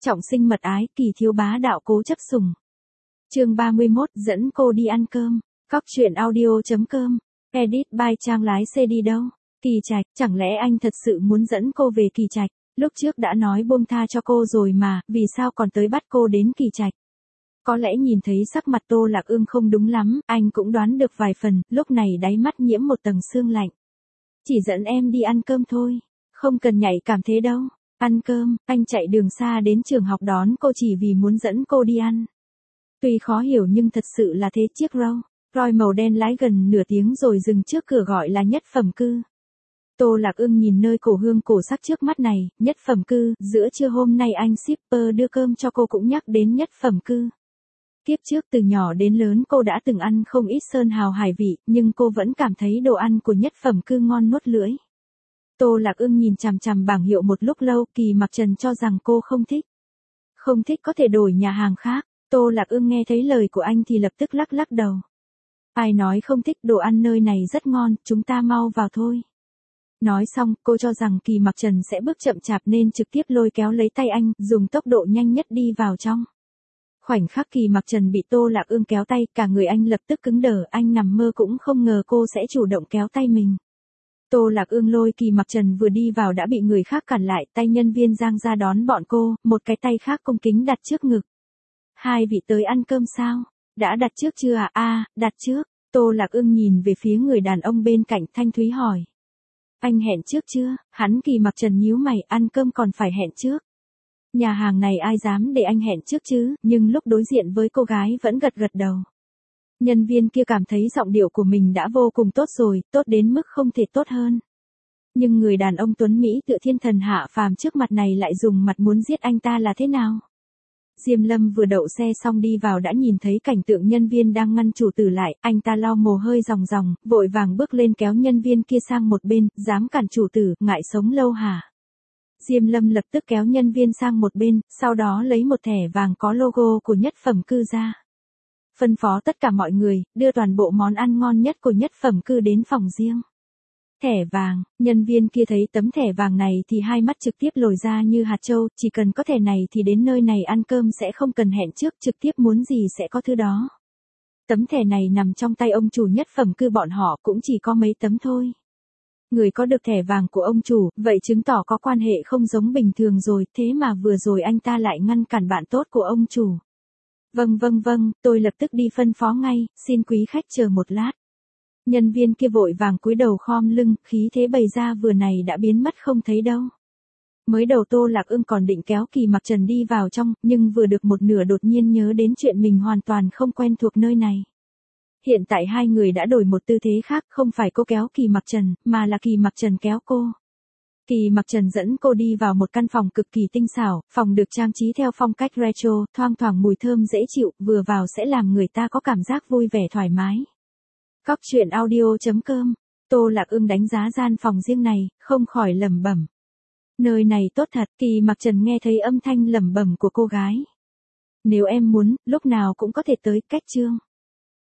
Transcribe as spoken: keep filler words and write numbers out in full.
Trọng sinh mật ái, Kỳ thiếu bá đạo cố chấp sủng. Chương ba mươi mốt, dẫn cô đi ăn cơm. Cóc truyện audio.com. Edit by Trang lái xe đi đâu? Kỳ Trạch, chẳng lẽ anh thật sự muốn dẫn cô về Kỳ Trạch? Lúc trước đã nói buông tha cho cô rồi mà, vì sao còn tới bắt cô đến Kỳ Trạch? Có lẽ nhìn thấy sắc mặt Tô Lạc Ương không đúng lắm, anh cũng đoán được vài phần, lúc này đáy mắt nhiễm một tầng sương lạnh. Chỉ dẫn em đi ăn cơm thôi, không cần nhạy cảm thế đâu. Ăn cơm, anh chạy đường xa đến trường học đón cô chỉ vì muốn dẫn cô đi ăn. Tuy khó hiểu nhưng thật sự là thế. Chiếc Rolls Royce màu đen lái gần nửa tiếng rồi dừng trước cửa gọi là Nhất Phẩm Cư. Tô Lạc Ương nhìn nơi cổ hương cổ sắc trước mắt này, Nhất Phẩm Cư, giữa trưa hôm nay anh shipper đưa cơm cho cô cũng nhắc đến Nhất Phẩm Cư. Kiếp trước từ nhỏ đến lớn cô đã từng ăn không ít sơn hào hải vị, nhưng cô vẫn cảm thấy đồ ăn của Nhất Phẩm Cư ngon nuốt lưỡi. Tô Lạc Ương nhìn chằm chằm bảng hiệu một lúc lâu, Kỳ Mặc Trần cho rằng cô không thích. Không thích có thể đổi nhà hàng khác. Tô Lạc Ương nghe thấy lời của anh thì lập tức lắc lắc đầu. Ai nói không thích, đồ ăn nơi này rất ngon, chúng ta mau vào thôi. Nói xong, cô cho rằng Kỳ Mặc Trần sẽ bước chậm chạp nên trực tiếp lôi kéo lấy tay anh, dùng tốc độ nhanh nhất đi vào trong. Khoảnh khắc Kỳ Mặc Trần bị Tô Lạc Ương kéo tay, cả người anh lập tức cứng đờ, anh nằm mơ cũng không ngờ cô sẽ chủ động kéo tay mình. Tô Lạc Ương lôi Kỳ Mặc Trần vừa đi vào đã bị người khác cản lại, tay nhân viên Giang ra đón bọn cô, một cái tay khác cung kính đặt trước ngực. Hai vị tới ăn cơm sao? Đã đặt trước chưa à? À, đặt trước. Tô Lạc Ương nhìn về phía người đàn ông bên cạnh, thanh thúy hỏi. Anh hẹn trước chưa? Hắn Kỳ Mặc Trần nhíu mày, ăn cơm còn phải hẹn trước. Nhà hàng này ai dám để anh hẹn trước chứ, nhưng lúc đối diện với cô gái vẫn gật gật đầu. Nhân viên kia cảm thấy giọng điệu của mình đã vô cùng tốt rồi, tốt đến mức không thể tốt hơn. Nhưng người đàn ông tuấn Mỹ tựa thiên thần hạ phàm trước mặt này lại dùng mặt muốn giết anh ta là thế nào? Diêm Lâm vừa đậu xe xong đi vào đã nhìn thấy cảnh tượng nhân viên đang ngăn chủ tử lại, anh ta lau mồ hôi ròng ròng, vội vàng bước lên kéo nhân viên kia sang một bên, dám cản chủ tử, ngại sống lâu hả? Diêm Lâm lập tức kéo nhân viên sang một bên, sau đó lấy một thẻ vàng có logo của Nhất Phẩm Cư ra. Phân phó tất cả mọi người, đưa toàn bộ món ăn ngon nhất của Nhất Phẩm Cư đến phòng riêng. Thẻ vàng, nhân viên kia thấy tấm thẻ vàng này thì hai mắt trực tiếp lồi ra như hạt châu, chỉ cần có thẻ này thì đến nơi này ăn cơm sẽ không cần hẹn trước, trực tiếp muốn gì sẽ có thứ đó. Tấm thẻ này nằm trong tay ông chủ Nhất Phẩm Cư bọn họ cũng chỉ có mấy tấm thôi. Người có được thẻ vàng của ông chủ, vậy chứng tỏ có quan hệ không giống bình thường rồi, thế mà vừa rồi anh ta lại ngăn cản bạn tốt của ông chủ. Vâng vâng vâng, tôi lập tức đi phân phó ngay, xin quý khách chờ một lát. Nhân viên kia vội vàng cúi đầu khom lưng, khí thế bày ra vừa này đã biến mất không thấy đâu. Mới đầu Tô Lạc Ương còn định kéo Kỳ Mặc Trần đi vào trong, nhưng vừa được một nửa đột nhiên nhớ đến chuyện mình hoàn toàn không quen thuộc nơi này. Hiện tại hai người đã đổi một tư thế khác, không phải cô kéo Kỳ Mặc Trần, mà là Kỳ Mặc Trần kéo cô. Kỳ Mặc Trần dẫn cô đi vào một căn phòng cực kỳ tinh xảo, phòng được trang trí theo phong cách retro, thoang thoảng mùi thơm dễ chịu, vừa vào sẽ làm người ta có cảm giác vui vẻ thoải mái. Cóc truyện audio.com. Tô Lạc Ương đánh giá gian phòng riêng này, không khỏi lẩm bẩm. Nơi này tốt thật. Kỳ Mặc Trần nghe thấy âm thanh lẩm bẩm của cô gái. Nếu em muốn, lúc nào cũng có thể tới. Cách chương.